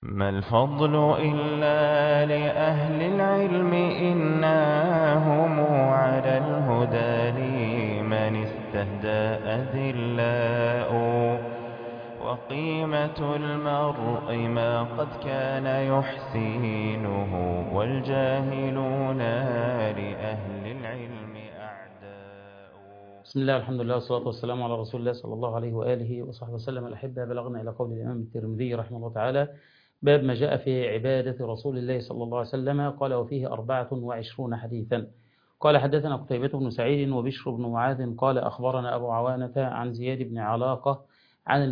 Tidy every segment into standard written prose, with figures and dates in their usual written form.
ما الفضل إلا لأهل العلم إنهم على الهدى لمن استهدى أذلاء وقيمة المرء ما قد كان يحسينه والجاهلون لأهل العلم أعداء. بسم الله والحمد لله والصلاة والسلام على رسول الله صلى الله عليه وآله وصحبه وسلم. الأحبة، بلغنا إلى قول الإمام الترمذي رحمه الله تعالى: باب ما جاء في عبادة رسول الله صلى الله عليه وسلم. قال: وفيه 24 حديثا. قال: حدثنا قتيبة بن سعيد وبشر بن معاذ قال: أخبرنا أبو عوانة عن زياد بن علاقة عن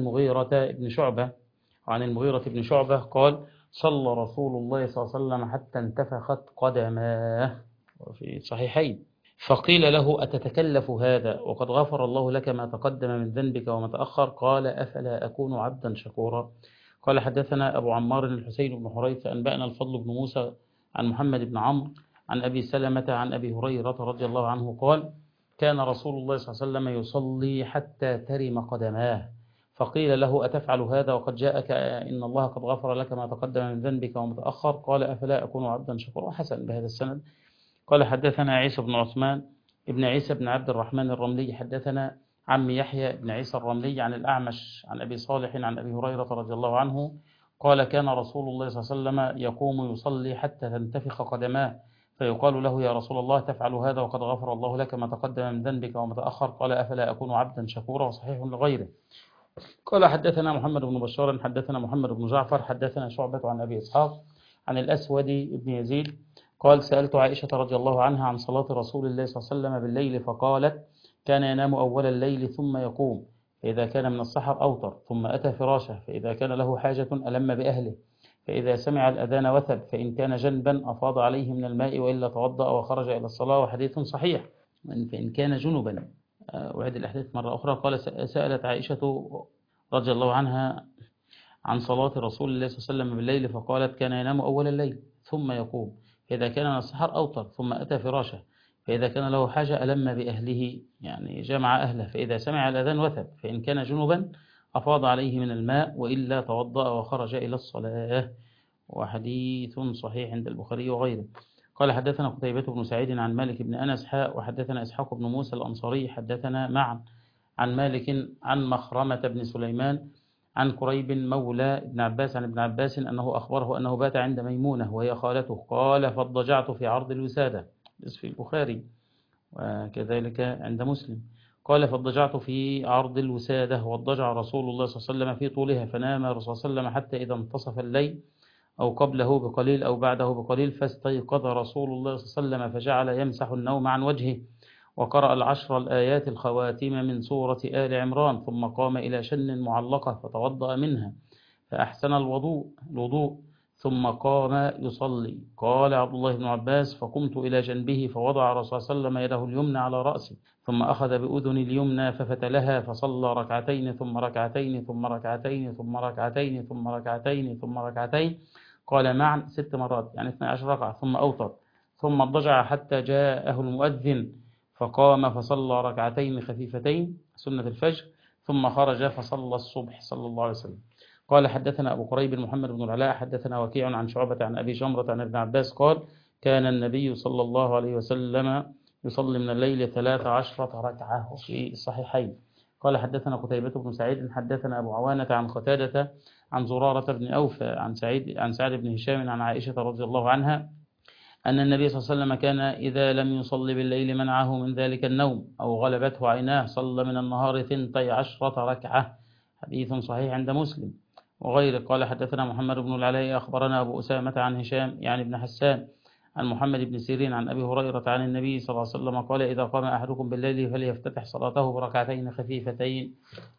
المغيرة بن شعبة قال: صلى رسول الله صلى الله عليه وسلم حتى انتفخت قدماه، في الصحيحين. فقيل له: أتتكلف هذا وقد غفر الله لك ما تقدم من ذنبك وما تأخر؟ قال: أفلا أكون عبدا شكورا. قال: حدثنا أبو عمار الحسين بن حريث أنبأنا الفضل بن موسى عن محمد بن عمرو عن أبي سلمة عن أبي هريرة رضي الله عنه قال: كان رسول الله صلى الله عليه وسلم يصلي حتى ترم قدماه، فقيل له: أتفعل هذا وقد جاءك إن الله قد غفر لك ما تقدم من ذنبك وما تأخر؟ قال: أفلا أكون عبدا شكورا. حسن بهذا السند. قال: حدثنا عيسى بن عثمان ابن عيسى بن عبد الرحمن الرملي حدثنا عمي يحيى بن عيسى الرملي عن الأعمش عن أبي صالح عن أبي هريرة رضي الله عنه قال: كان رسول الله صلى الله عليه وسلم يقوم يصلي حتى تنتفخ قدماه، فيقال له: يا رسول الله، تفعل هذا وقد غفر الله لك ما تقدم من ذنبك وما تأخر؟ قال: أفلا أكون عبدا شكورا. وصحيح لغيره. قال: حدثنا محمد بن بشار حدثنا محمد بن جعفر حدثنا شعبة عن أبي إسحاق عن الأسود بن يزيد قال: سألت عائشة رضي الله عنها عن صلاة رسول الله صلى الله عليه وسلم بالليل، فقالت: كان ينام أول الليل ثم يقوم، فإذا كان من السحر أوتر، ثم أتى فراشه، فإذا كان له حاجة ألم بأهله، فإذا سمع الأذان وثب، فإن كان جنبا أفاض عليه من الماء وإلا توضأ وخرج إلى الصلاة. وحديث صحيح. فإن كان جنبا. وعد الأحاديث مرة أخرى. قال: سألت عائشة رضي الله عنها عن صلاة رسول الله صلى الله عليه وسلم بالليل، فقالت: كان ينام أول الليل ثم يقوم، فإذا كان من السحر أوتر، ثم أتى فراشه، فإذا كان له حاجة ألم بأهله، يعني جمع أهله، فإذا سمع الأذان وثب، فإن كان جنبا أفاض عليه من الماء وإلا توضأ وخرج إلى الصلاة. وحديث صحيح عند البخاري وغيره. قال: حدثنا قتيبة بن سعيد عن مالك بن أنس وحدثنا إسحاق بن موسى الأنصاري حدثنا معا عن مالك عن مخرمة بن سليمان عن كريب مولى ابن عباس عن ابن عباس أنه أخبره أنه بات عند ميمونة وهي خالته. قال: فاضطجعت في عرض الوسادة، في البخاري وكذلك عند مسلم. قال: فاضطجعت في عرض الوسادة، واضطجع رسول الله صلى الله عليه وسلم في طولها، فنام الرسول صلى الله عليه وسلم حتى إذا انتصف الليل أو قبله بقليل أو بعده بقليل، فاستيقظ رسول الله صلى الله عليه وسلم فجعل يمسح النوم عن وجهه، وقرأ العشر الآيات الخواتيم من سورة آل عمران، ثم قام إلى شن معلقة فتوضأ منها فأحسن الوضوء ثم قام يصلي. قال عبد الله بن عباس: فقمت إلى جنبه فوضع الرسول صلى الله عليه وسلم يده اليمنى على رأسي، ثم أخذ بأذن اليمنى ففتلها، فصلى ركعتين ثم ركعتين ثم ركعتين ثم ركعتين ثم ركعتين ثم ركعتين، قال معا 6 مرات، يعني 12 ركعة، ثم أوتر، ثم اضطجع حتى جاءه المؤذن فقام فصلى ركعتين خفيفتين سنة الفجر، ثم خرج فصلى الصبح صلى الله عليه وسلم. قال: حدثنا أبو قريب محمد بن العلاء حدثنا وكيع عن شعبة عن أبي جمرة عن ابن عباس قال: كان النبي صلى الله عليه وسلم يصلي من الليل 13 ركعة، في الصحيحين. قال: حدثنا قتيبة بن سعيد حدثنا أبو عوانة عن قتادة عن زرارة بن أوفى عن سعد بن هشام عن عائشة رضي الله عنها أن النبي صلى الله عليه وسلم كان إذا لم يصلي بالليل منعه من ذلك النوم أو غلبته عيناه صلى من النهار 12 ركعة. حديث صحيح عند مسلم وغيره. قال: حدثنا محمد بن العلاء أخبرنا أبو أسامة عن هشام يعني بن حسان عن محمد بن سيرين عن أبي هريرة عن النبي صلى الله عليه وسلم قال: إذا قام أحدكم بالليل فليفتتح صلاته بركعتين خفيفتين.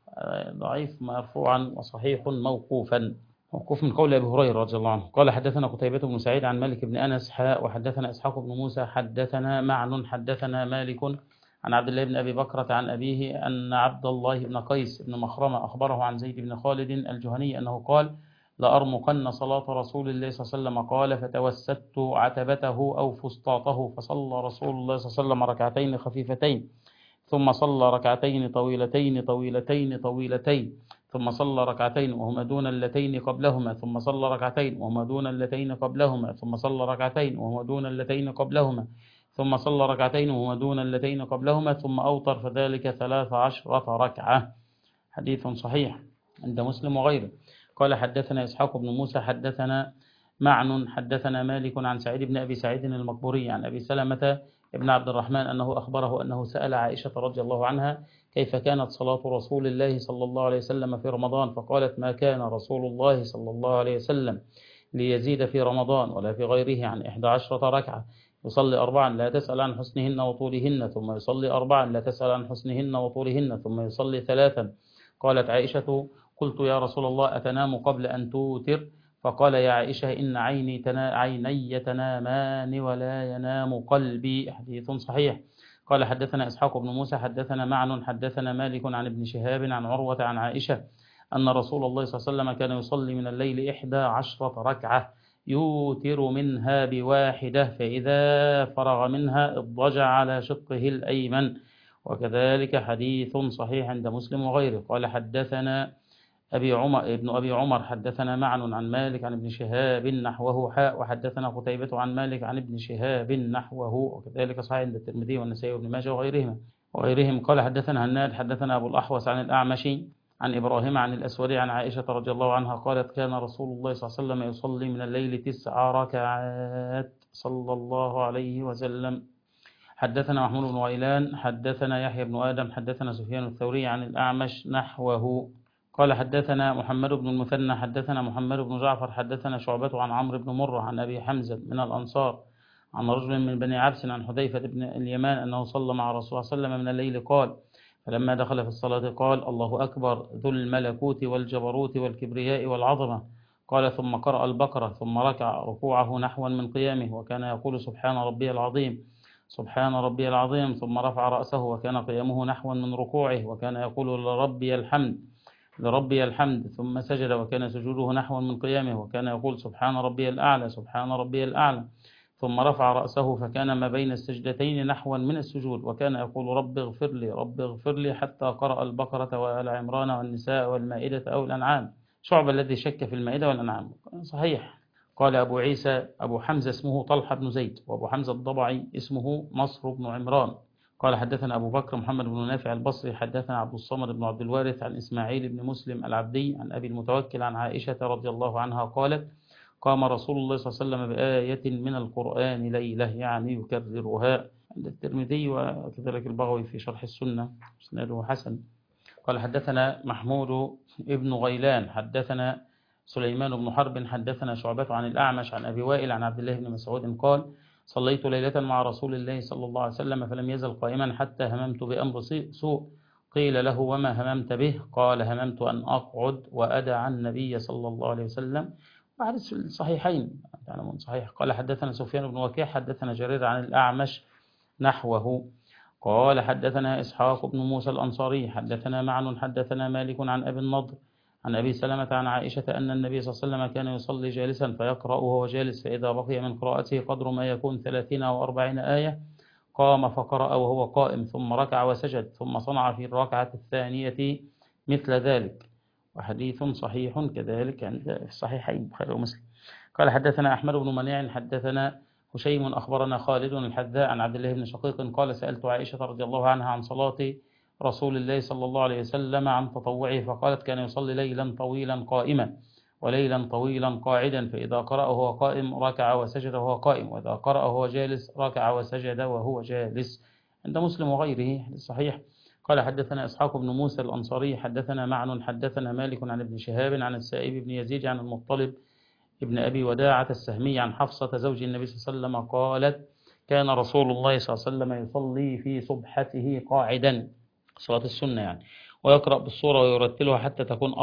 ضعيف مرفوعا وصحيح موقوفا. موقوف من قول أبي هريرة رضي الله عنه. قال: حدثنا قتيبة بن سعيد عن مالك بن أنس وحدثنا إسحاق بن موسى حدثنا معن حدثنا مالك عن عبد الله بن أبي بكرة عن أبيه أن عبد الله بن قيس بن مخرمة أخبره عن زيد بن خالد الجهني أنه قال: لأرمقن صلاة رسول الله صلى الله عليه وسلم. قال: فتوسدت عتبته أو فسطاطه، فصلى رسول الله صلى الله عليه وسلم ركعتين خفيفتين، ثم صلى ركعتين طويلتين طويلتين طويلتين، ثم صلى ركعتين وهما دون اللتين قبلهما ثم صلى ركعتين وهما دون اللتين قبلهما ثم صلى ركعتين وهما دون اللتين قبلهما ثم صلى ركعتين وهما دون اللتين قبلهما ثم أوتر فذلك 13 ركعة. حديث صحيح عند مسلم وغيره. قال حدثنا إسحاق بن موسى حدثنا معن حدثنا مالك عن سعيد بن أبي سعيد المقبوري عن أبي سلمة ابن عبد الرحمن أنه أخبره أنه سأل عائشة رضي الله عنها كيف كانت صلاة رسول الله صلى الله عليه وسلم في رمضان، فقالت ما كان رسول الله صلى الله عليه وسلم ليزيد في رمضان ولا في غيره عن 11 ركعة، يصلي 4 لا تسأل عن حسنهن وطولهن ثم يصلي 4 لا تسأل عن حسنهن وطولهن ثم يصلي 3. قالت عائشة قلت يا رسول الله أتنام قبل أن توتر؟ فقال يا عائشة إن عيني تنامان ولا ينام قلبي. حديث صحيح. قال حدثنا إسحاق بن موسى حدثنا معن حدثنا مالك عن ابن شهاب عن عروة عن عائشة أن رسول الله صلى الله عليه وسلم كان يصلي من الليل 11 ركعة يوتر منها بواحدة فإذا فرغ منها اضطجع على شقه الأيمن. وكذلك حديث صحيح عند مسلم وغيره. قال حدثنا ابن أبي عمر حدثنا معن عن مالك عن ابن شهاب نحوه حاء وحدثنا قتيبة عن مالك عن ابن شهاب نحوه. وكذلك صحيح عند الترمذي والنسائي وابن ماجه وغيرهم. قال حدثنا هناد حدثنا أبو الأحوص عن الأعمش عن إبراهيم عن الأسود عن عائشة رضي الله عنها قالت كان رسول الله صلى الله عليه وسلم يصلي من الليل 9 ركعات صلى الله عليه وسلم. حدثنا محمود بن غيلان حدثنا يحيى بن آدم حدثنا سفيان الثوري عن الأعمش نحوه. قال حدثنا محمد بن المثنى حدثنا محمد بن جعفر حدثنا شعبة عن عمرو بن مرة عن أبي حمزة من الأنصار عن رجل من بني عبس عن حذيفة بن اليمان أنه صلى مع رسول الله صلى الله عليه وسلم من الليل قال فلما دخل في الصلاة قال الله أكبر ذو الملكوت والجبروت والكبرياء والعظمة. قال ثم قرأ البقرة ثم ركع ركوعه نحوا من قيامه وكان يقول سبحان ربي العظيم سبحان ربي العظيم ثم رفع رأسه وكان قيامه نحوا من ركوعه وكان يقول لربي الحمد ثم سجد وكان سجوده نحوا من قيامه وكان يقول سبحان ربي الأعلى سبحان ربي الأعلى ثم رفع رأسه فكان ما بين السجدتين نحوا من السجود وكان يقول رب اغفر لي حتى قرأ البقرة وآل عمران والنساء والمائدة أو الأنعام. شعبة الذي شك في المائدة والأنعام صحيح. قال أبو عيسى أبو حمزة اسمه طلحة بن زيد وأبو حمزة الضبعي اسمه نصر بن عمران. قال حدثنا أبو بكر محمد بن نافع البصري حدثنا عبد الصمد بن عبد الوارث عن إسماعيل بن مسلم العبدي عن أبي المتوكل عن عائشة رضي الله عنها قالت قام رسول الله صلى الله عليه وسلم بآية من القرآن ليلة يعني يكررها. عند الترمذي وكذلك البغوي في شرح السنة اسناده حسن. قال حدثنا محمود بن غيلان حدثنا سليمان بن حرب حدثنا شعبة عن الأعمش عن أبي وائل عن عبد الله بن مسعود قال صليت ليلة مع رسول الله صلى الله عليه وسلم فلم يزل قائما حتى هممت بأمر سوء قيل له وما هممت به؟ قال هممت أن أقعد وأدع النبي صلى الله عليه وسلم. وحديث الصحيحين تعلمون صحيح. قال حدثنا سفيان بن وكيع حدثنا جرير عن الأعمش نحوه. قال حدثنا إسحاق بن موسى الأنصاري حدثنا معن حدثنا مالك عن أبي النضر عن أبي سلمة عن عائشة أن النبي صلى الله عليه وسلم كان يصلي جالسا فيقرأ وهو جالس فإذا بقي من قراءته قدر ما يكون 30 أو 40 آية قام فقرأ وهو قائم ثم ركع وسجد ثم صنع في الركعة الثانية مثل ذلك. وحديث صحيح كذلك عند الصحيحين البخاري ومسلم. قال حدثنا أحمد بن منيع حدثنا هشيم أخبرنا خالد الحذاء عن عبد الله بن شقيق قال سألت عائشة رضي الله عنها عن صلاة رسول الله صلى الله عليه وسلم عن تطوعه فقالت كان يصلي ليلا طويلا قائما وليلا طويلا قاعدا فإذا قرأ وهو قائم ركع وسجد وهو قائم وإذا قرأ وهو جالس ركع وسجد وهو جالس. عند مسلم وغيره صحيح. قال حدثنا إسحاق بن موسى الأنصاري حدثنا معن حدثنا مالك عن ابن شهاب عن السائب بن يزيد عن المطلب ابن أبي وداعة السهمي عن حفصة زوج النبي صلى الله عليه وسلم قالت كان رسول الله صلى الله عليه وسلم يصلي في صبحته قاعدا صلاة السنة يعني ويقرأ بالصورة ويرتلها حتى تكون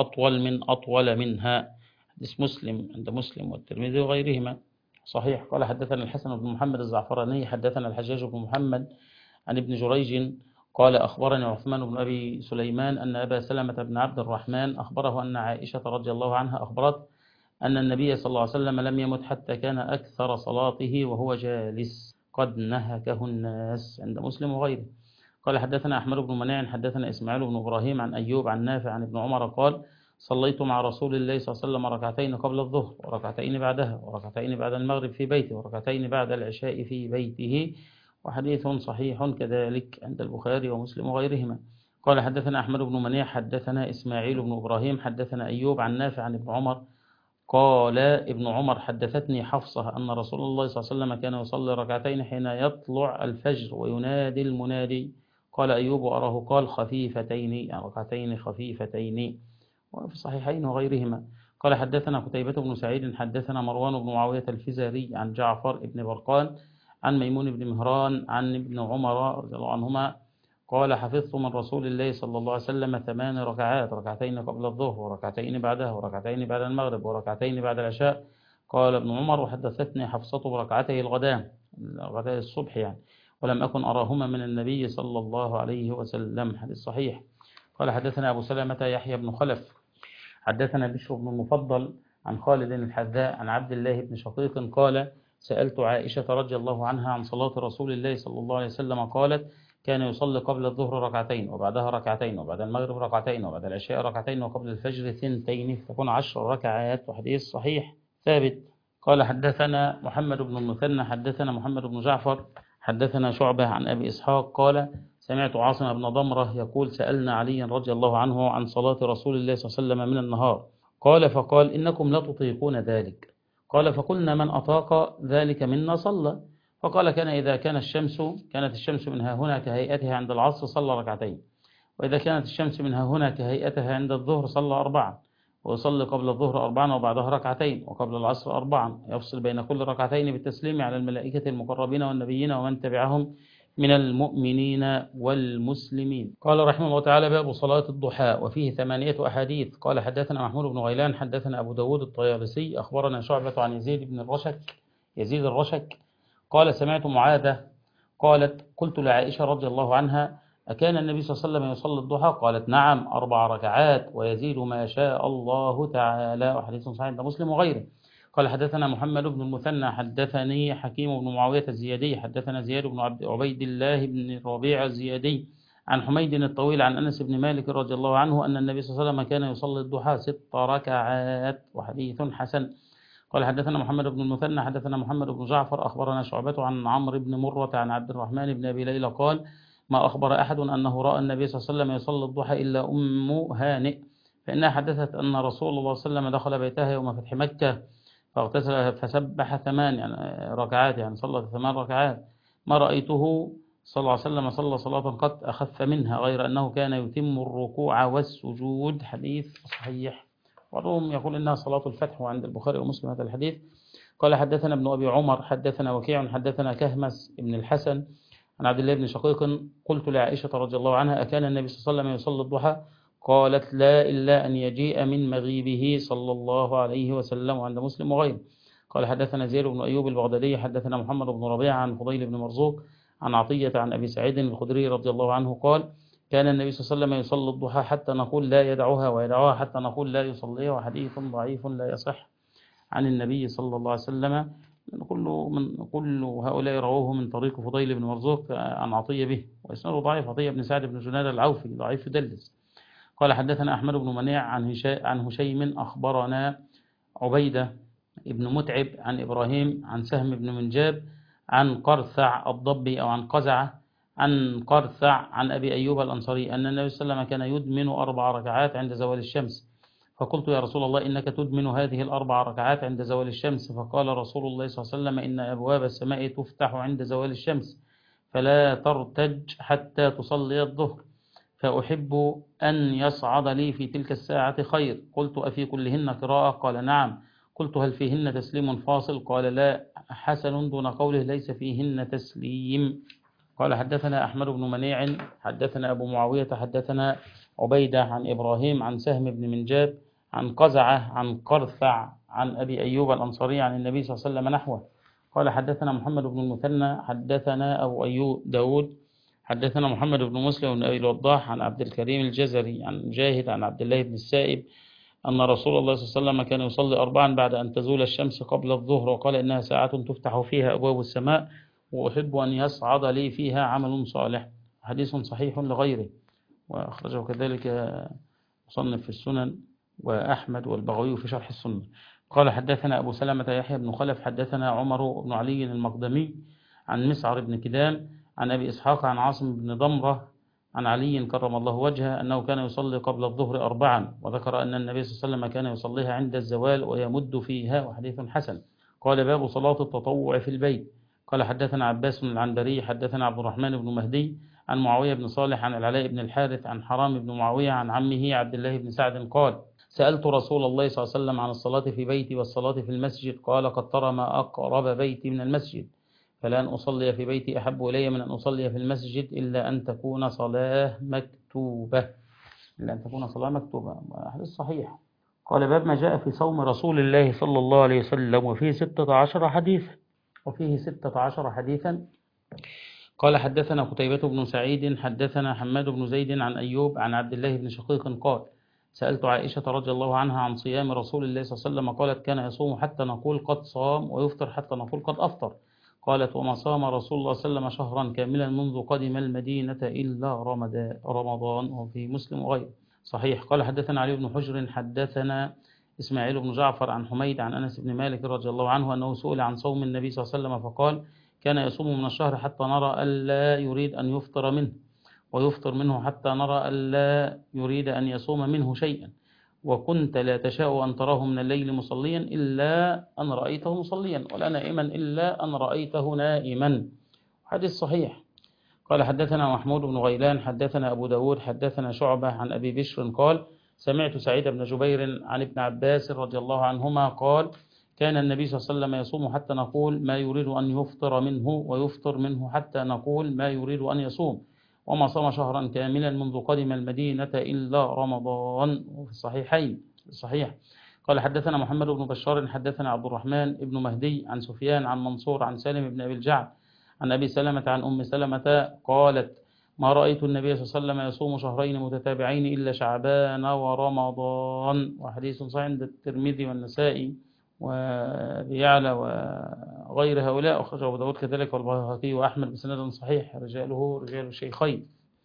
أطول منها. حديث مسلم عند مسلم والترمذي وغيرهما صحيح. قال حدثنا الحسن بن محمد الزعفراني حدثنا الحجاج بن محمد عن ابن جريج قال أخبرني عثمان بن أبي سليمان أن أبا سلمة بن عبد الرحمن أخبره أن عائشة رضي الله عنها أخبرت أن النبي صلى الله عليه وسلم لم يمت حتى كان أكثر صلاته وهو جالس قد نهكه الناس. عند مسلم وغيره. قال حدثنا أحمد بن منيع حدثنا إسماعيل بن إبراهيم عن أيوب عن نافع عن ابن عمر قال صليت مع رسول الله صلى الله عليه وسلم ركعتين قبل الظهر وركعتين بعدها وركعتين بعد المغرب في بيته وركعتين بعد العشاء في بيته، وحديث صحيح كذلك عند البخاري ومسلم وغيرهما. قال حدثنا أحمد بن منيع حدثنا إسماعيل بن إبراهيم حدثنا أيوب عن نافع عن ابن عمر قال ابن عمر حدثتني حفصة أن رسول الله صلى الله عليه وسلم كان يصلي ركعتين حين يطلع الفجر وينادي المنادي. قال أيوب أراه قال خفيفتين، يعني ركعتين خفيفتين، وفي الصحيحين وغيرهما. قال حدثنا قتيبة بن سعيد حدثنا مروان بن معاوية الفزاري عن جعفر بن برقان عن ميمون بن مهران عن ابن عمر رضي الله عنهما قال حفظت من رسول الله صلى الله عليه وسلم 8 ركعات، ركعتين قبل الظهر وركعتين بعدها وركعتين بعد المغرب وركعتين بعد العشاء. قال ابن عمر وحدثتني حفصة بركعتي الغداء، ركعتي الصبح يعني، ولم أكن أراهما من النبي صلى الله عليه وسلم. حديث صحيح. قال حدثنا أبو سلمة يحيى بن خلف حدثنا بشر بن المفضل عن خالد الحذاء عن عبد الله بن شقيق قال سألت عائشة رضي الله عنها عن صلاة رسول الله صلى الله عليه وسلم قالت كان يصلي قبل الظهر ركعتين وبعدها ركعتين وبعد المغرب ركعتين وبعد العشاء ركعتين وقبل الفجر 2 فتكون 10 ركعات، وحديث صحيح ثابت. قال حدثنا محمد بن المثنى حدثنا محمد بن جعفر حدثنا شعبة عن أبي إسحاق قال سمعت عاصم بن ضمرة يقول سألنا علي رضي الله عنه عن صلاة رسول الله صلى الله عليه وسلم من النهار قال فقال إنكم لا تطيقون ذلك. قال فقلنا من أطاق ذلك منا صلى. فقال كان إذا كانت الشمس منها هنا كهيئتها عند العصر صلى ركعتين، وإذا كانت الشمس منها هنا كهيئتها عند الظهر صلى 4، ويصلي قبل الظهر 4 وبعدها ركعتين وقبل العصر 4، يفصل بين كل ركعتين بالتسليم على الملائكة المقربين والنبيين ومن تبعهم من المؤمنين والمسلمين. قال رحمه الله تعالى باب صلاة الضحى، وفيه 8 أحاديث. قال حدثنا محمود بن غيلان حدثنا أبو داود الطيالسي أخبرنا شعبة عن يزيد الرشك قال سمعت معاذة قالت قلت لعائشة رضي الله عنها أكان النبي صلى الله عليه وسلم يصلي الضحى؟ قالت نعم 4 ركعات ويزيد ما شاء الله تعالى، وحديث صحيح عند مسلم وغيره. قال حدثنا محمد بن المثنى حدثني حكيم بن معاوية الزيادي حدثنا زياد بن عبيد الله بن الربيع الزيادي عن حميد الطويل عن أنس بن مالك رضي الله عنه أن النبي صلى الله عليه وسلم كان يصلي الضحى 6 ركعات، وحديث حسن. قال حدثنا محمد بن المثنى حدثنا محمد بن جعفر أخبرنا شعبة عن عمرو بن مرة عن عبد الرحمن بن أبي ليلى قال ما أخبر أحد أنه رأى النبي صلى الله عليه وسلم يصلي الضحى إلا أم هانئ، فإنها حدثت أن رسول الله صلى الله عليه وسلم دخل بيتها يوم فتح مكة فاغتسل فسبح 8 ركعات، يعني صلى 8 ركعات، ما رأيته صلى الله عليه وسلم صلى صلاة قد أخف منها غير أنه كان يتم الركوع والسجود. حديث صحيح. بعضهم يقول إنها صلاة الفتح، وعند البخاري ومسلم هذا الحديث. قال حدثنا ابن أبي عمر حدثنا وكيع حدثنا كهمس ابن الحسن عن عبد الله بن شقيق قلت لعائشة رضي الله عنها أكان النبي صلى الله عليه وسلم يصلي الضحى؟ قالت لا إلا أن يجيء من مغيبه صلى الله عليه وسلم، وعند مسلم وغيره. قال حدثنا زيد بن أيوب البغدادي حدثنا محمد بن ربيعة عن فضيل بن مرزوق عن عطية عن أبي سعيد الخدري رضي الله عنه قال كان النبي صلى الله عليه وسلم يصلي الضحى حتى نقول لا يدعوها ويدعوها حتى نقول لا يصليها، وحديث ضعيف لا يصح عن النبي صلى الله عليه وسلم. من كل هؤلاء رواه من طريق فضيل بن مرزوق عن عطية به، وإسناده ضعيف. عطية بن سعد بن جناد العوفي ضعيف يدلس. قال حدثنا أحمد بن منيع عن هشيم أخبرنا عبيدة ابن متعب عن إبراهيم عن سهم بن منجاب عن قرثع الضبي أو عن قزعة عن قرثع عن أبي أيوب الأنصاري أن النبي صلى الله عليه وسلم كان يدمن 4 ركعات عند زوال الشمس، فقلت يا رسول الله إنك تدمن هذه 4 ركعات عند زوال الشمس؟ فقال رسول الله صلى الله عليه وسلم إن أبواب السماء تفتح عند زوال الشمس فلا ترتج حتى تصلي الظهر، فأحب أن يصعد لي في تلك الساعة خير. قلت أفي كلهن قراءة؟ قال نعم. قلت هل فيهن تسليم فاصل؟ قال لا. حسن دون قوله ليس فيهن تسليم. قال حدثنا أحمد بن منيع حدثنا أبو معاوية حدثنا عبيدة عن إبراهيم عن سهم بن منجاب عن قزعة عن قرثع عن أبي أيوب الأنصاري عن النبي صلى الله عليه وسلم نحوه. قال حدثنا محمد بن المثنى حدثنا أبو أيوب داود حدثنا محمد بن مسلم بن أبي الوضاح عن عبد الكريم الجزري عن مجاهد عن عبد الله بن السائب أن رسول الله صلى الله عليه وسلم كان يصلي 4 بعد أن تزول الشمس قبل الظهر، وقال إنها ساعة تفتح فيها أبواب السماء وأحب أن يصعد لي فيها عمل صالح. حديث صحيح لغيره، وأخرجه كذلك مصنف في السنن وأحمد والبغوي في شرح السنة. قال حدثنا أبو سلمة يحيى بن خلف حدثنا عمر بن علي المقدمي عن مسعر بن كدام عن أبي إسحاق عن عاصم بن ضمرة عن علي كرم الله وجهه أنه كان يصلي قبل الظهر 4 وذكر أن النبي صلى الله عليه وسلم كان يصليها عند الزوال ويمد فيها، وحديث حسن. قال باب صلاة التطوع في البيت. قال حدثنا عباس بن العنبري حدثنا عبد الرحمن بن مهدي عن معاوية بن صالح عن العلاء بن الحارث عن حرام بن معاوية عن عمه عبد الله بن سعد قال سألت رسول الله صلى الله عليه وسلم عن الصلاة في بيتي والصلاة في المسجد، قال قد ترى ما أقرب بيتي من المسجد، فلأن أصلي في بيتي أحب إلي من أن أصلي في المسجد إلا أن تكون صلاة مكتوبة. حديث صحيح. قال باب ما جاء في صوم رسول الله صلى الله عليه وسلم وفيه 16 حديثا. قال حدثنا قتيبة بن سعيد حدثنا حماد بن زيد عن أيوب عن عبد الله بن شقيق قال سألت عائشة رضي الله عنها عن صيام رسول الله صلى الله عليه وسلم، قالت كان يصوم حتى نقول قد صام ويفطر حتى نقول قد أفطر. قالت وما صام رسول الله صلى الله عليه وسلم شهرا كاملا منذ قدم المدينة إلا رمضان، وفي مسلم وغيره صحيح. قال حدثنا علي بن حجر حدثنا إسماعيل بن جعفر عن حميد عن أنس بن مالك رضي الله عنه أنه سئل عن صوم النبي صلى الله عليه وسلم فقال كان يصوم من الشهر حتى نرى ألا يريد أن يفطر منه، ويفطر منه حتى نرى ألا يريد أن يصوم منه شيئا، وكنت لا تشاء أن تراه من الليل مصليا إلا أن رأيته مصليا، ولا نائما إلا أن رأيته نائما. حديث صحيح. قال حدثنا محمود بن غيلان حدثنا أبو داود حدثنا شعبة عن أبي بشر قال سمعت سعيد بن جبير عن ابن عباس رضي الله عنهما قال كان النبي صلى الله عليه وسلم يصوم حتى نقول ما يريد أن يفطر منه، ويفطر منه حتى نقول ما يريد أن يصوم، وما صام شهرا كاملا منذ قدم المدينة إلا رمضان، وفي الصحيحين صحيح. قال حدثنا محمد بن بشار حدثنا عبد الرحمن بن مهدي عن سفيان عن منصور عن سالم بن أبي الجعد عن أبي سلمة عن أم سلمة قالت ما رأيت النبي صلى الله عليه وسلم يصوم شهرين متتابعين إلا شعبان ورمضان، وحديث صحيح عند الترمذي والنسائي ويعلى وغير هؤلاء، أخرجه أبو داود كذلك والبيهقي وأحمد بسند صحيح رجاله رجال الشيخين.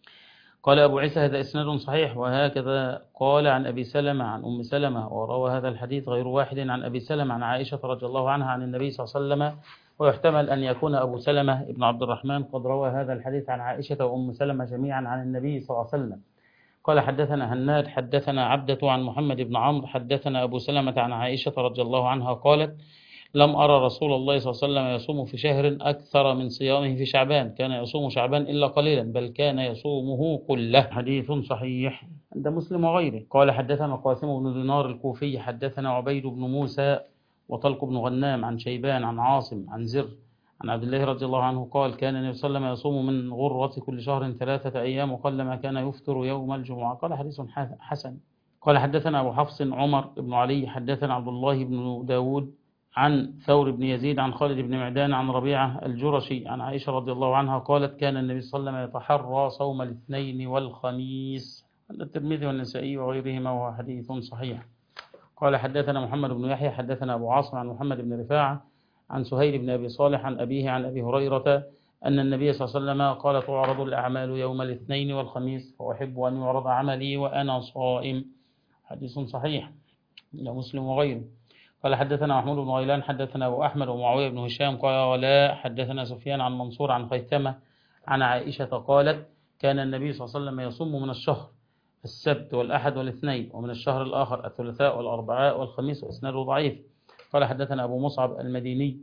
قال أبو عيسى هذا إسناد صحيح، وهكذا قال عن أبي سلمة عن أم سلمة، وروى هذا الحديث غير واحد عن أبي سلمة عن عائشة رضي الله عنها عن النبي صلى الله عليه وسلم، ويحتمل أن يكون أبو سلمة ابن عبد الرحمن قد روى هذا الحديث عن عائشة وأم سلمة جميعا عن النبي صلى الله عليه وسلم. قال حدثنا هناد حدثنا عبدة عن محمد بن عمرو حدثنا أبو سلمة عن عائشة رضي الله عنها قالت لم أرى رسول الله صلى الله عليه وسلم يصوم في شهر أكثر من صيامه في شعبان، كان يصوم شعبان إلا قليلا بل كان يصومه كله. حديث صحيح عند مسلم وغيره. قال حدثنا قاسم بن دينار الكوفي حدثنا عبيد بن موسى وطلق بن غنام عن شيبان عن عاصم عن زر عن عبد الله رضي الله عنه قال كان النبي صلى الله عليه وسلم يصوم من غرة كل شهر 3 أيام وقلما كان يفطر يوم الجمعة. قال حديث حسن. قال حدثنا أبو حفص عمر بن علي حدثنا عبد الله بن داود عن ثور بن يزيد عن خالد بن معدان عن ربيعة الجرشي عن عائشة رضي الله عنها قالت كان النبي صلى الله عليه وسلم يتحرى صوم الاثنين والخميس عند الترمذي والنسائي وغيرهما، وهو حديث صحيح. قال حدثنا محمد بن يحيى حدثنا أبو عاصم عن محمد بن رفاعة عن سهيل بن أبي صالح عن أبيه عن أبي هريرة أن النبي صلى الله عليه وسلم قال تعرض الأعمال يوم الاثنين والخميس فأحب أن يعرض عملي وأنا صائم. حديث صحيح لمسلم وغيره. قال حدثنا محمود بن غيلان حدثنا أبو أحمد ومعاوية بن هشام قال حدثنا سفيان عن منصور عن خيثمة عن عائشة قالت كان النبي صلى الله عليه وسلم يصوم من الشهر السبت والأحد والاثنين، ومن الشهر الآخر الثلاثاء والأربعاء والخميس، وإسناده ضعيف. قال حدثنا أبو مصعب المديني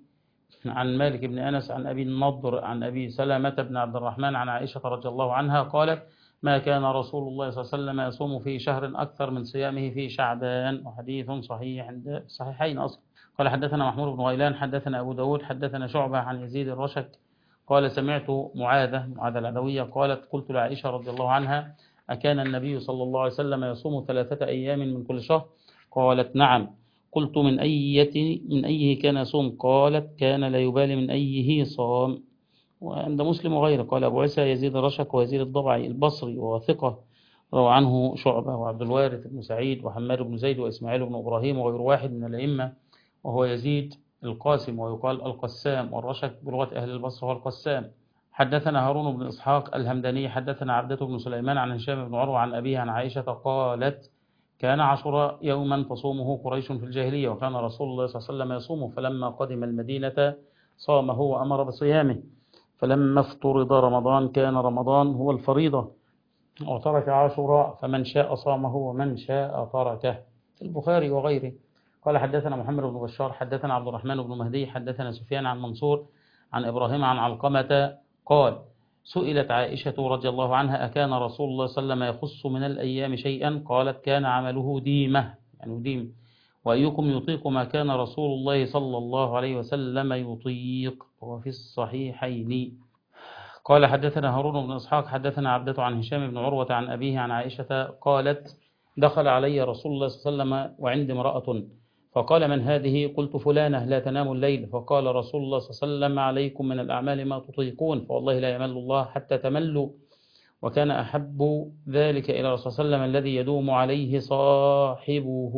عن مالك بن أنس عن أبي النضر عن أبي سلمة بن عبد الرحمن عن عائشة رضي الله عنها قالت ما كان رسول الله صلى الله عليه وسلم يصوم في شهر أكثر من صيامه في شعبان، وحديث صحيح عند الصحيحين أصلا. قال حدثنا محمود بن غيلان حدثنا أبو داود حدثنا شعبة عن يزيد الرشك قال سمعت معاذة العدوية قالت قلت لعائشة رضي الله عنها أكان النبي صلى الله عليه وسلم يصوم 3 أيام من كل شهر؟ قالت نعم. قلت من أيه كان يصوم؟ قالت كان لا يبالي من أيه صام. وعند مسلم وغيره. قال أبو عيسى يزيد الرشك ويزيد الضبعي البصري وهو ثقة روى عنه شعبة وعبد الوارث بن سعيد وحماد بن زيد وإسماعيل بن إبراهيم وغير واحد من الأئمة، وهو يزيد القاسم ويقال القسام، والرشك بلغة أهل البصرة هو القسام. حدثنا هارون بن إسحاق الهمداني حدثنا عبدة بن سليمان عن هشام بن عروة عن أبيه عن عائشة قالت كان عاشوراء يوما تصومه قريش في الجاهلية، وكان رسول الله صلى الله عليه وسلم يصومه، فلما قدم المدينة صامه وأمر بصيامه، فلما افترض رمضان كان رمضان هو الفريضة، وترك عاشوراء، فمن شاء صامه ومن شاء تركه. في البخاري وغيره. قال حدثنا محمد بن بشار حدثنا عبد الرحمن بن مهدي حدثنا سفيان عن منصور عن إبراهيم عن علقمة قال سئلت عائشة رضي الله عنها أكان رسول الله صلى الله عليه وسلم يخص من الأيام شيئا؟ قالت كان عمله ديمة، يعني ديم. وأيكم يطيق ما كان رسول الله صلى الله عليه وسلم يطيق؟ وفي الصحيحين. قال حدثنا هارون بن إسحاق حدثنا عبدة عن هشام بن عروة عن أبيه عن عائشة قالت دخل علي رسول الله صلى الله عليه وسلم وعندي امرأة، فقال من هذه؟ قلت فلانة لا تنام الليل. فقال رسول الله صلى الله عليه وسلم عليكم من الأعمال ما تطيقون، فوالله لا يمل الله حتى تملوا. وكان أحب ذلك إلى رسول الله صلى الله عليه وسلم الذي يدوم عليه صاحبه.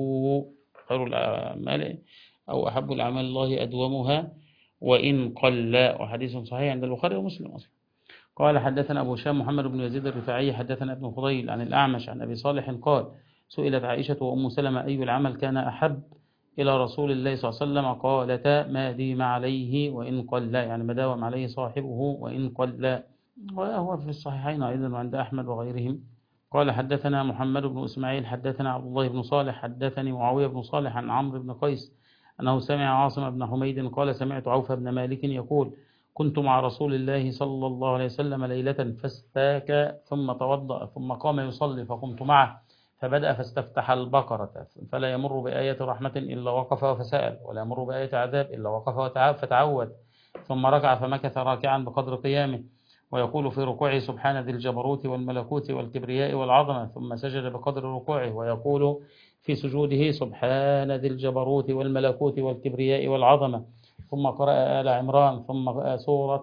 خير الأعمال أو أحب الأعمال الله أدومها وإن قل. وحديث صحيح عند البخاري ومسلم أصلا. قال حدثنا أبو هشام محمد بن يزيد الرفاعي حدثنا ابن فضيل عن الأعمش عن أبي صالح قال سئلت عائشة وأم سلمة أي العمل كان أحب إلى رسول الله صلى الله عليه وسلم؟ قالتا ما ديم عليه وإن قل، يعني ما داوم عليه صاحبه وإن قل. وهو في الصحيحين أيضا وعند أحمد وغيرهم. قال حدثنا محمد بن إسماعيل حدثنا عبد الله بن صالح حدثني معاوية بن صالح عن عمرو بن قيس أنه سمع عاصم بن حميد قال سمعت عوف بن مالك يقول كنت مع رسول الله صلى الله عليه وسلم ليلة فاستاك ثم توضأ ثم قام يصلي فقمت معه فبدأ فاستفتح البقرة فلا يمر بآية رحمة إلا وقف فسأل، ولا يمر بآية عذاب إلا وقف فتعود، ثم ركع فمكث راكعا بقدر قيامه، ويقول في ركوعه سبحان ذي الجبروت والملكوت والكبرياء والعظمة، ثم سجد بقدر ركوعه ويقول في سجوده سبحان ذي الجبروت والملكوت والكبرياء والعظمة، ثم قرأ آل عمران ثم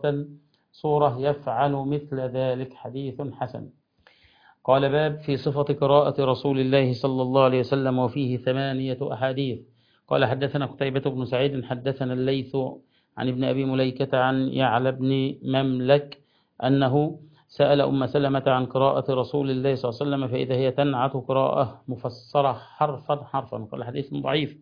سورة يفعل مثل ذلك. حديث حسن. قال باب في صفة قراءة رسول الله صلى الله عليه وسلم وفيه 8 أحاديث. قال حدثنا قتيبة بن سعيد حدثنا الليث عن ابن أبي مليكة عن يعلى بن مملك أنه سأل أم سلمة عن قراءة رسول الله صلى الله عليه وسلم فإذا هي تنعت قراءة مفسرة حرفا حرفا. قال حديث ضعيف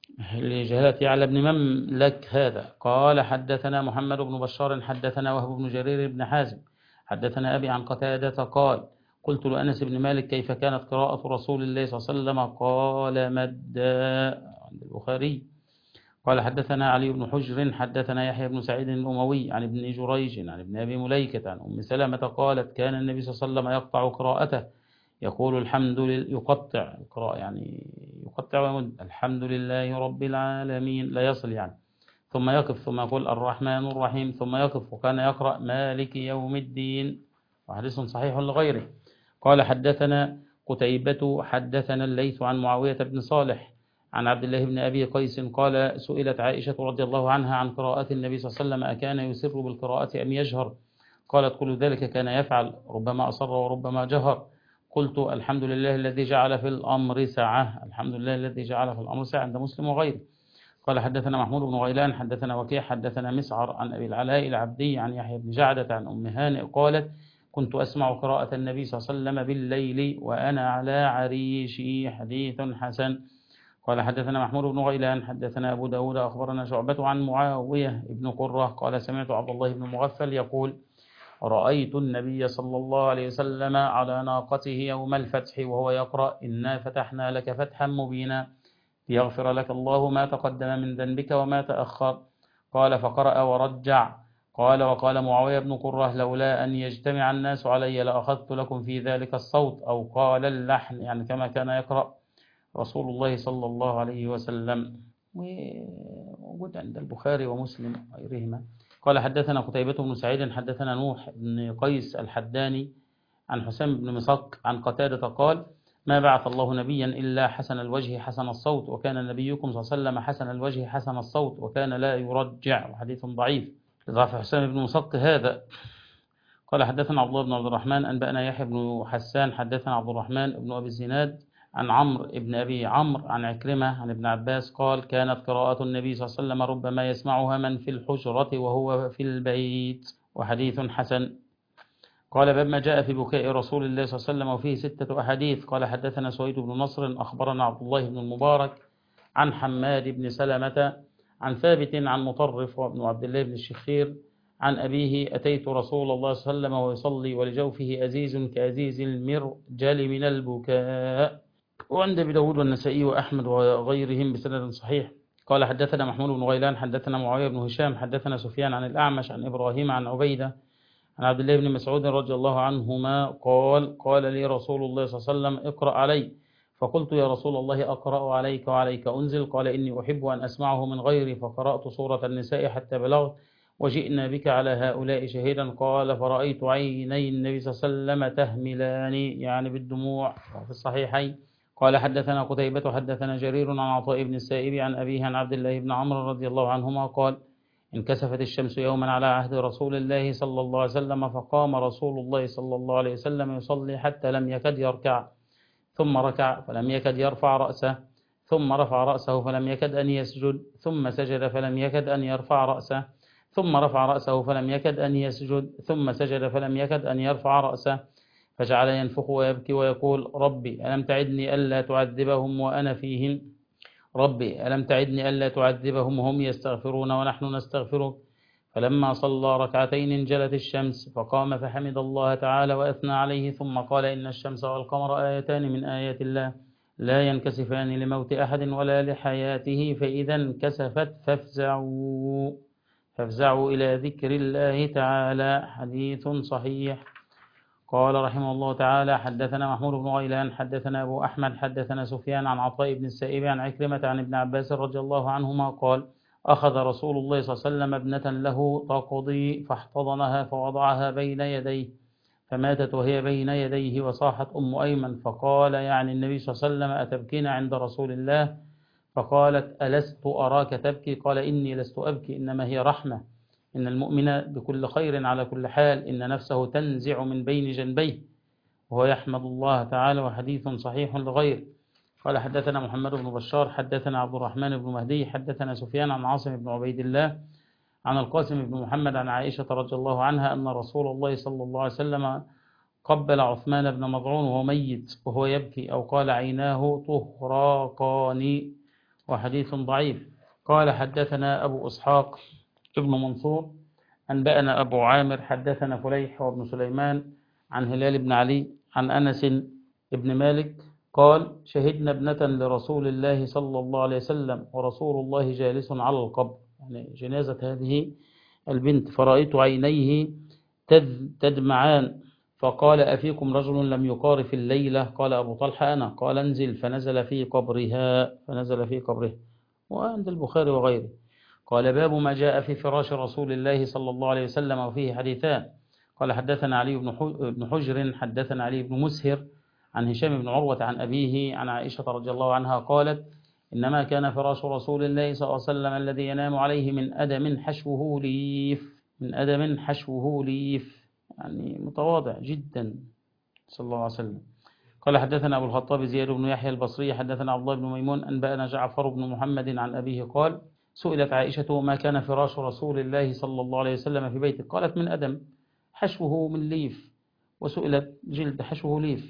لجهالة يعلى بن مملك هذا. قال حدثنا محمد بن بشار حدثنا وهب بن جرير بن حازم حدثنا أبي عن قتادة قال قلت لأنس بن مالك كيف كانت قراءة رسول الله صلى الله عليه وسلم؟ قال مدا. عند البخاري. قال حدثنا علي بن حجر حدثنا يحيى بن سعيد الأموي عن ابن جريج عن ابن أبي مليكة عن أم سلمة قالت كان النبي صلى الله عليه وسلم يقطع قراءته يقول الحمد لله، يقطع القراءة يعني يقطع ويمد الحمد لله رب العالمين لا يصل يعني، ثم يقف ثم يقول الرحمن الرحيم ثم يقف، وكان يقرأ مالك يوم الدين. وحديث صحيح لغيره. قال حدثنا قتيبة حدثنا الليث عن معاوية بن صالح عن عبد الله بن أبي قيس قال سئلت عائشة رضي الله عنها عن قراءة النبي صلى الله عليه وسلم أكان يسر بالقراءة أم يجهر؟ قالت كل ذلك كان يفعل، ربما أصر وربما جهر. قلت الحمد لله الذي جعل في الأمر سعة. الحمد لله الذي جعل في الأمر سعة عند مسلم وغيره. قال حدثنا محمود بن غيلان حدثنا وكيع حدثنا مسعر عن أبي العلاء العبدي عن يحيى بن جعدة عن أم هانئ قالت كنت أسمع قراءة النبي صلى الله عليه وسلم بالليل وأنا على عريشي. حديث حسن. قال حدثنا محمود بن غيلان حدثنا أبو داود أخبرنا شعبة عن معاوية بن قرة قال سمعت عبد الله بن مغفل يقول رأيت النبي صلى الله عليه وسلم على ناقته يوم الفتح وهو يقرأ إنا فتحنا لك فتحا مبينا ليغفر لك الله ما تقدم من ذنبك وما تأخر. قال فقرأ ورجع. قال وقال معاوية بن قرة لولا أن يجتمع الناس علي لأخذت لكم في ذلك الصوت، أو قال اللحن يعني كما كان يقرأ رسول الله صلى الله عليه وسلم. ووجد عند البخاري ومسلم وغيرهما. قال حدثنا قتيبة بن سعيد حدثنا نوح بن قيس الحداني عن حسام بن مسق عن قتادة قال ما بعث الله نبيا إلا حسن الوجه حسن الصوت، وكان نبيكم صلى الله عليه وسلم حسن الوجه حسن الصوت وكان لا يرجع. وحديث ضعيف لضعف حسام بن مسق هذا. قال حدثنا عبد الله بن عبد الرحمن أنبأنا يحيى بن حسان حدثنا عبد الرحمن بن أبي الزناد عن عمرو بن أبي عمرو عن عكرمة عن ابن عباس قال كانت قراءة النبي صلى الله عليه وسلم ربما يسمعها من في الحجرة وهو في البيت. وحديث حسن. قال باب ما جاء في بكاء رسول الله صلى الله عليه وسلم وفيه 6 أحاديث. قال حدثنا سويد بن نصر أخبرنا عبد الله بن المبارك عن حماد بن سلمة عن ثابت عن مطرف وابن عبد الله بن الشخير عن أبيه أتيت رسول الله صلى الله عليه وسلم ويصلي ولجوفه أزيز كأزيز المرجل من البكاء. وعند أبي داود والنسائي وأحمد وغيرهم بسند صحيح. قال حدثنا محمود بن غيلان حدثنا معاوية بن هشام حدثنا سفيان عن الأعمش عن إبراهيم عن عبيدة عن عبد الله بن مسعود رضي الله عنهما قال لي رسول الله صلى الله عليه وسلم اقرأ علي، فقلت يا رسول الله أقرأ عليك وعليك أنزل؟ قال إني أحب أن أسمعه من غيري، فقرأت سورة النساء حتى بلغت وجئنا بك على هؤلاء شهيدا. قال فرأيت عيني النبي صلى الله عليه وسلم تهملان يعني بالدموع في الصحيحين. قال حدثنا قتيبة حدثنا جرير عن عطاء بن السائب عن أبيه عن عبد الله بن عمرو رضي الله عنهما قال انكسفت الشمس يوما على عهد رسول الله صلى الله عليه وسلم، فقام رسول الله صلى الله عليه وسلم يصلي حتى لم يكد يركع، ثم ركع فلم يكد يرفع رأسه، ثم رفع رأسه فلم يكد أن يسجد، ثم سجد فلم يكد أن يرفع رأسه، ثم رفع رأسه فلم يكد أن يسجد، ثم سجد فلم يكد أن يرفع رأسه، فجعل ينفخ ويبكي ويقول ربي ألم تعدني ألا تعذبهم وأنا فيهم، ربي ألم تعدني ألا تعذبهم وهم يستغفرون ونحن نستغفرك. فلما صلى ركعتين انجلت الشمس، فقام فحمد الله تعالى وأثنى عليه، ثم قال إن الشمس والقمر آيتان من آيات الله لا ينكسفان لموت أحد ولا لحياته، فإذا انكسفت فافزعوا إلى ذكر الله تعالى. حديث صحيح. قال رحمه الله تعالى حدثنا محمود بن غيلان حدثنا أبو أحمد حدثنا سفيان عن عطاء بن السائب عن عكرمة عن ابن عباس رضي الله عنهما قال أخذ رسول الله صلى الله عليه وسلم ابنة له تقضي فاحتضنها فوضعها بين يديه فماتت وهي بين يديه، وصاحت أم أيمن فقال يعني النبي صلى الله عليه وسلم أتبكين عند رسول الله؟ فقالت ألست أراك تبكي؟ قال إني لست أبكي إنما هي رحمة، إن المؤمن بكل خير على كل حال، إن نفسه تنزع من بين جنبيه وهو يحمد الله تعالى. وحديث صحيح لغير. قال حدثنا محمد بن بشار حدثنا عبد الرحمن بن مهدي حدثنا سفيان عن عاصم بن عبيد الله عن القاسم بن محمد عن عائشة رضي الله عنها أن رسول الله صلى الله عليه وسلم قبل عثمان بن مضعون وهو ميت وهو يبكي، أو قال عيناه تهراقان. وحديث ضعيف. قال حدثنا أبو إسحاق ابن منصور أنبأنا أبو عامر حدثنا فليح وابن سليمان عن هلال بن علي عن أنس بن مالك قال شهدنا ابنة لرسول الله صلى الله عليه وسلم ورسول الله جالس على القبر، يعني جنازة هذه البنت، فرأيت عينيه تدمعان، فقال أفيكم رجل لم يقارف الليلة؟ قال أبو طلحة أنا. قال انزل، فنزل في قبره. وعند البخاري وغيره. قال باب ما جاء في فراش رسول الله صلى الله عليه وسلم وفيه حديثان. قال حدثنا علي بن حجر حدثنا علي بن مسهر عن هشام بن عروة عن أبيه عن عائشة رضي الله عنها قالت إنما كان فراش رسول الله صلى الله عليه وسلم الذي ينام عليه من أدم حشوه ليف، يعني متواضع جدا صلى الله عليه وسلم. قال حدثنا أبو الخطاب زياد بن يحيى البصري حدثنا عبد الله بن ميمون أنبأنا جعفر بن محمد عن أبيه قال سئلت عائشة ما كان فراش رسول الله صلى الله عليه وسلم في بيته؟ قالت من أدم حشوه من ليف، وسئلت جلد حشوه ليف.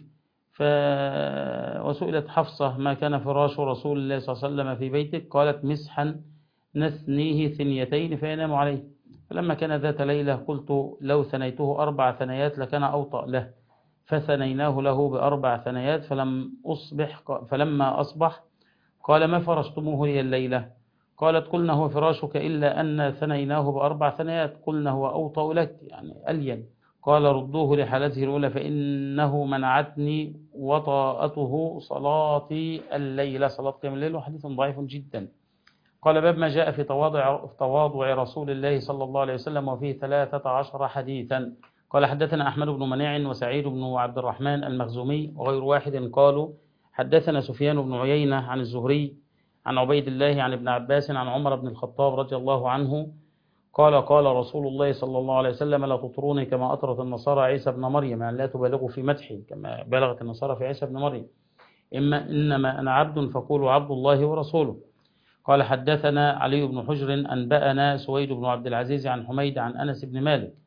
وسئلت حفصة ما كان فراش رسول الله صلى الله عليه وسلم في بيتك؟ قالت مسحا نثنيه ثنيتين فينام عليه. فلما كان ذات ليلة قلت لو ثنيته 4 ثنيات لكان أوطأ له، فثنيناه له ب4 ثنيات فلما أصبح قال ما فرشتموه لي الليلة؟ قالت قلنا هو فراشك إلا أن ثنيناه ب4 ثنيات، قلنا هو أوطأ لك يعني ألين. قال ردوه لحالته الأولى فإنه منعتني وطاءته صلاتي الليلة، صلاة قيام الليل. وحديث ضعيف جدا. قال باب ما جاء في تواضع رسول الله صلى الله عليه وسلم وفيه 13 حديثا. قال حدثنا أحمد بن منيع وسعيد بن عبد الرحمن المخزومي وغير واحد قالوا حدثنا سفيان بن عيينة عن الزهري عن عبيد الله عن ابن عباس عن عمر بن الخطاب رضي الله عنه قال رسول الله صلى الله عليه وسلم لا تطروني كما أطرت النصارى عيسى بن مريم، يعني لا تبالغوا في مدحي كما بلغت النصارى في عيسى بن مريم، إنما أنا عبد فقولوا عبد الله ورسوله. قال حدثنا علي بن حجر أنبأنا سويد بن عبد العزيز عن حميد عن أنس بن مالك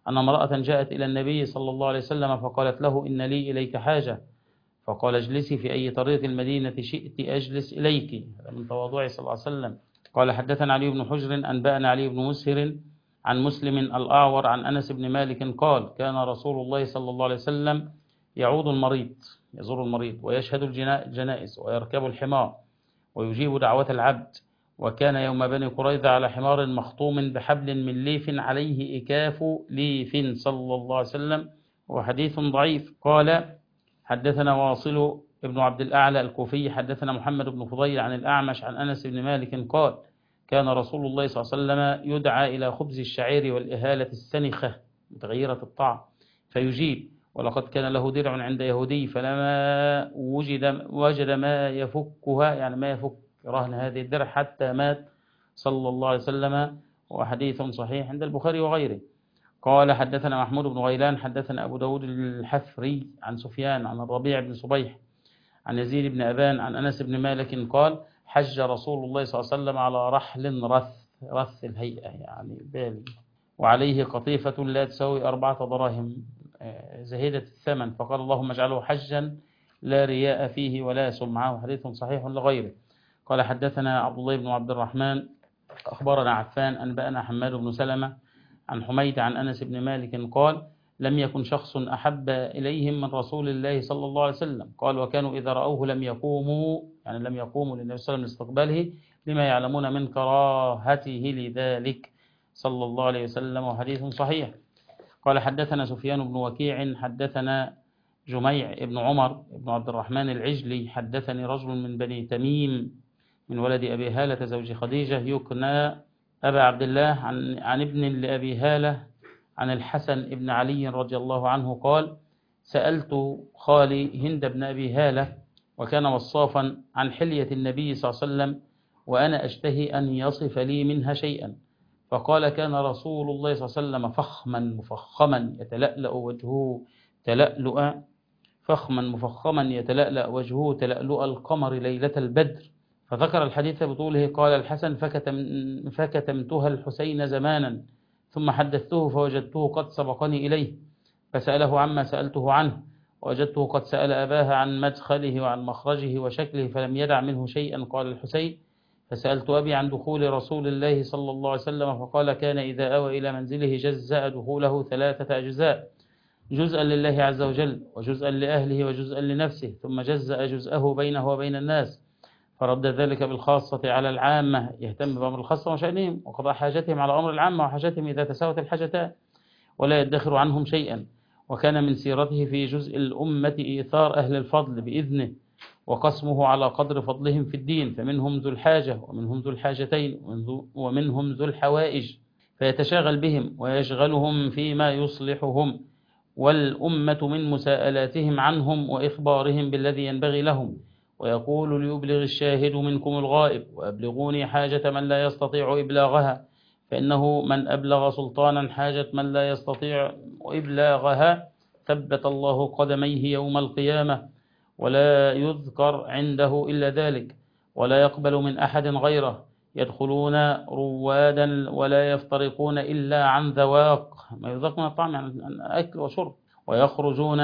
أن امرأة جاءت إلى النبي صلى الله عليه وسلم فقالت له إن لي إليك حاجة، فقال اجلسي في أي طريق المدينة شئت أجلس إليك، من تواضعه صلى الله عليه وسلم. قال حدثنا علي بن حجر أنبأنا علي بن مسهر عن مسلم الأعور عن أنس بن مالك قال كان رسول الله صلى الله عليه وسلم يعود المريض، يزور المريض ويشهد الجنائز ويركب الحمار ويجيب دعوة العبد، وكان يوم بني قريظة على حمار مخطوم بحبل من ليف عليه إكاف ليف صلى الله عليه وسلم، وحديث ضعيف. قال حدثنا واصل ابن عبد الأعلى الكوفي حدثنا محمد بن فضيل عن الأعمش عن أنس بن مالك قال كان رسول الله صلى الله عليه وسلم يدعى إلى خبز الشعير والإهالة السنخة متغيرة الطعم فيجيب، ولقد كان له درع عند يهودي فلما وجد ما يفكها، يعني ما يفك رهن هذه الدرع حتى مات صلى الله عليه وسلم، وحديث صحيح عند البخاري وغيره. قال حدثنا محمود بن غيلان حدثنا أبو داود الحفري عن سفيان عن الربيع بن صبيح عن يزيد بن أبان عن أنس بن مالك قال حج رسول الله صلى الله عليه وسلم على رحل رث الهيئة يعني بال، وعليه قطيفة لا تساوي 4 دراهم زهيدة الثمن، فقال اللهم اجعله حجا لا رياء فيه ولا سمعة، حديث صحيح لغيره. قال حدثنا عبد الله بن عبد الرحمن أخبرنا عفان أنبأنا حماد بن سلمة عن حميد عن أنس بن مالك قال لم يكن شخص أحب إليهم من رسول الله صلى الله عليه وسلم، قال وكانوا إذا رأوه لم يقوموا، يعني لم يقوموا للنبي صلى الله عليه وسلم لاستقباله لما يعلمون من كراهته لذلك صلى الله عليه وسلم، وحديث صحيح. قال حدثنا سفيان بن وكيع حدثنا جميع ابن عمر ابن عبد الرحمن العجلي حدثني رجل من بني تميم من ولد أبي هالة زوج خديجة يكنى أبا عبد الله عن ابن لأبي هالة عن الحسن ابن علي رضي الله عنه قال سألت خالي هند بن أبي هالة وكان وصافا عن حلية النبي صلى الله عليه وسلم وأنا أشتهي أن يصف لي منها شيئا، فقال كان رسول الله صلى الله عليه وسلم فخما مفخما يتلألأ وجهه تلألؤ فخما مفخما يتلألأ وجهه تلألؤ القمر ليلة البدر، فذكر الحديث بطوله. قال الحسن فكتمتها الحسين زمانا ثم حدثته فوجدته قد سبقني إليه فسأله عما سألته عنه، ووجدته قد سأل أباه عن مدخله وعن مخرجه وشكله فلم يدع منه شيئا. قال الحسين فسألت أبي عن دخول رسول الله صلى الله عليه وسلم فقال كان إذا أوى إلى منزله جزأ دخوله 3 أجزاء، جزءا لله عز وجل وجزءا لأهله وجزءا لنفسه، ثم جزأ جزءه بينه وبين الناس، فرد ذلك بالخاصة على العامة يهتم بأمر الخاصة وشأنهم وقضاء حاجتهم على أمر العامة وحاجتهم إذا تساوت الحاجتان ولا يدخر عنهم شيئا. وكان من سيرته في جزء الأمة إيثار أهل الفضل بإذنه وقسمه على قدر فضلهم في الدين، فمنهم ذو الحاجة ومنهم ذو الحاجتين ومنهم ذو الحوائج فيتشاغل بهم ويشغلهم فيما يصلحهم، والأمة من مساءلاتهم عنهم وإخبارهم بالذي ينبغي لهم، ويقول ليبلغ الشاهد منكم الغائب وأبلغوني حاجة من لا يستطيع إبلاغها، فإنه من أبلغ سلطانا حاجة من لا يستطيع إبلاغها ثبت الله قدميه يوم القيامة ولا يذكر عنده إلا ذلك ولا يقبل من أحد غيره، يدخلون روادا ولا يفترقون إلا عن ذواق، ما يذاق من الطعام يعني أكل وشرب، ويخرجون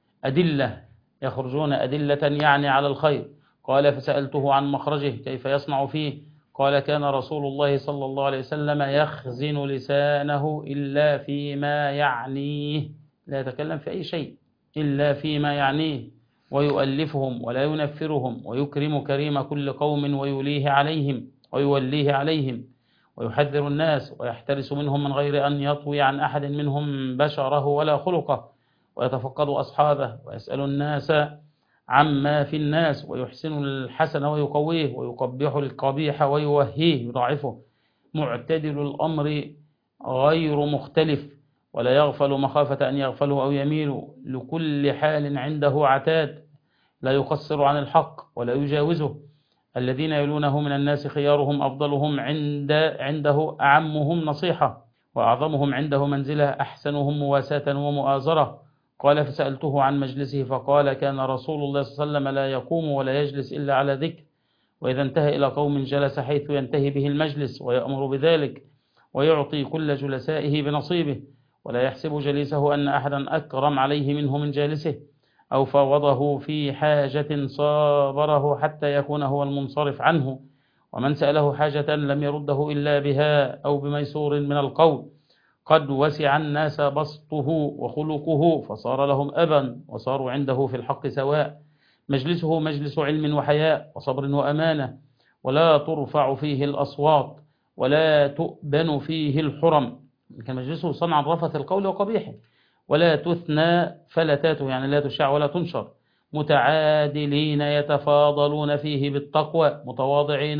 أدلة يعني على الخير. قال فسألته عن مخرجه كيف يصنع فيه، قال كان رسول الله صلى الله عليه وسلم يخزن لسانه إلا فيما يعنيه، لا يتكلم في أي شيء إلا فيما يعنيه، ويؤلفهم ولا ينفرهم ويكرم كريم كل قوم ويوليه عليهم ويحذر الناس ويحترس منهم من غير أن يطوي عن أحد منهم بشره ولا خلقه، ويتفقد أصحابه ويسأل الناس عما في الناس ويحسن الحسن ويقويه ويقبح القبيح ويوهيه يضاعفه، معتدل الأمر غير مختلف ولا يغفل مخافة أن يغفله أو يميل، لكل حال عنده عتاد لا يقصر عن الحق ولا يجاوزه، الذين يلونه من الناس خيارهم أفضلهم عنده أعمهم نصيحة وأعظمهم عنده منزلة أحسنهم مواساة ومؤازرة. قال فسألته عن مجلسه فقال كان رسول الله صلى الله عليه وسلم لا يقوم ولا يجلس إلا على ذكر، وإذا انتهى إلى قوم جلس حيث ينتهي به المجلس ويأمر بذلك ويعطي كل جلسائه بنصيبه، ولا يحسب جليسه أن أحدا أكرم عليه منه من جالسه أو فاوضه في حاجة صابره حتى يكون هو المنصرف عنه، ومن سأله حاجة لم يرده إلا بها أو بميسور من القول. قد وسع الناس بسطه وخلقه فصار لهم أبا وصاروا عنده في الحق سواء. مجلسه مجلس علم وحياء وصبر وأمانة، ولا ترفع فيه الأصوات ولا تؤبن فيه الحرم. كان مجلسه صنع رفث القول وقبيحه. ولا تثنى فلتاته، يعني لا تشاع ولا تنشر. متعادلين يتفاضلون فيه بالتقوى، متواضعين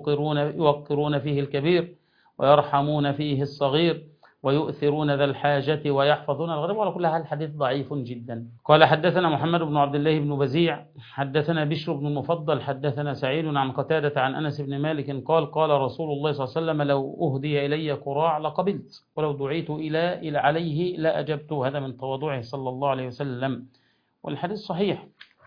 يوقرون فيه الكبير ويرحمون فيه الصغير، ويؤثرون ذا الحاجة ويحفظون الغريب. وعلى كل حال حديث ضعيف جدا. قال حدثنا محمد بن عبد الله بن بزيع حدثنا بشر بن المفضل حدثنا سعيد عن قتادة عن أنس بن مالك قال قال رسول الله صلى الله عليه وسلم لو أهدي إلي قراع لقبلت ولو دعيت إلى عليه لأجبت. هذا من تواضعه صلى الله عليه وسلم، والحديث صحيح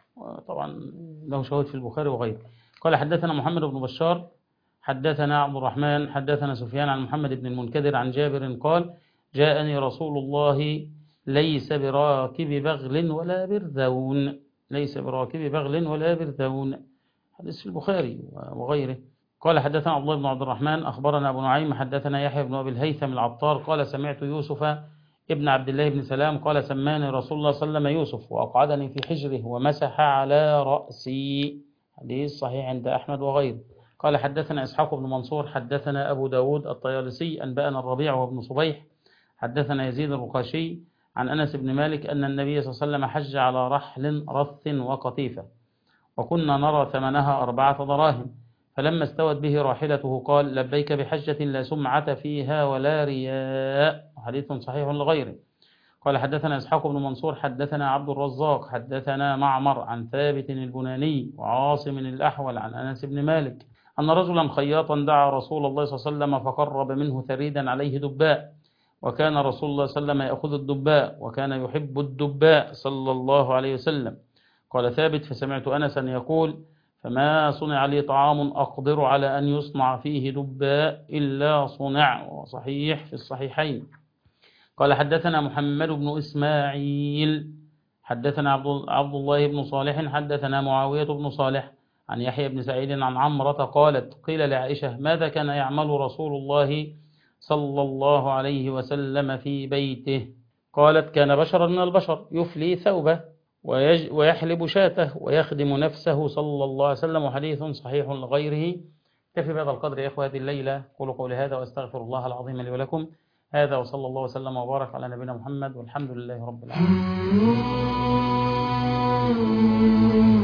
طبعا له شواهد في البخاري وغيره. قال حدثنا محمد بن بشار حدثنا عبد الرحمن حدثنا سفيان عن محمد بن المنكدر عن جابر قال جاءني رسول الله ليس براكب بغل ولا برذون، ليس براكب بغل ولا برذون. حديث في البخاري وغيره. قال حدثنا عبد الله بن عبد الرحمن أخبرنا أبو نعيم حدثنا يحيى بن أبي الهيثم العطار قال سمعت يوسف ابن عبد الله بن سلام قال سماني رسول الله صلى الله عليه وسلم يوسف وأقعدني في حجره ومسح على رأسي. حديث صحيح عند أحمد وغيره. قال حدثنا إسحاق بن منصور حدثنا أبو داود الطيالسي أنبأنا الربيع وابن صبيح حدثنا يزيد الرقاشي عن أنس بن مالك أن النبي صلى الله عليه وسلم حج على رحل رث وقطيفة وكنا نرى ثمنها 4 دراهم، فلما استوت به راحلته قال لبيك بحجة لا سمعة فيها ولا رياء. حديث صحيح لغيره. قال حدثنا إسحاق بن منصور حدثنا عبد الرزاق حدثنا معمر عن ثابت البناني وعاصم الأحول عن أنس بن مالك أن رجلا خياطا دعا رسول الله صلى الله عليه وسلم فقرب منه ثريدا عليه دباء، وكان رسول الله صلى الله عليه وسلم يأخذ الدباء وكان يحب الدباء صلى الله عليه وسلم. قال ثابت فسمعت أنسا يقول فما صنع لي طعام أقدر على أن يصنع فيه دباء إلا صنع، وصحيح في الصحيحين. قال حدثنا محمد بن إسماعيل حدثنا عبد الله بن صالح حدثنا معاوية بن صالح عن يحيى بن سعيد عن عمرة قالت قيل لعائشة ماذا كان يعمل رسول الله صلى الله عليه وسلم في بيته؟ قالت كان بشرا من البشر يفلي ثوبه ويحلب شاته ويخدم نفسه صلى الله عليه وسلم. حديث صحيح لغيره. كفي بهذا القدر يا إخوة هذه الليلة. قولوا قولي هذا وأستغفر الله العظيم لي ولكم. هذا وصلى الله وسلم وبارك على نبينا محمد والحمد لله رب العالمين.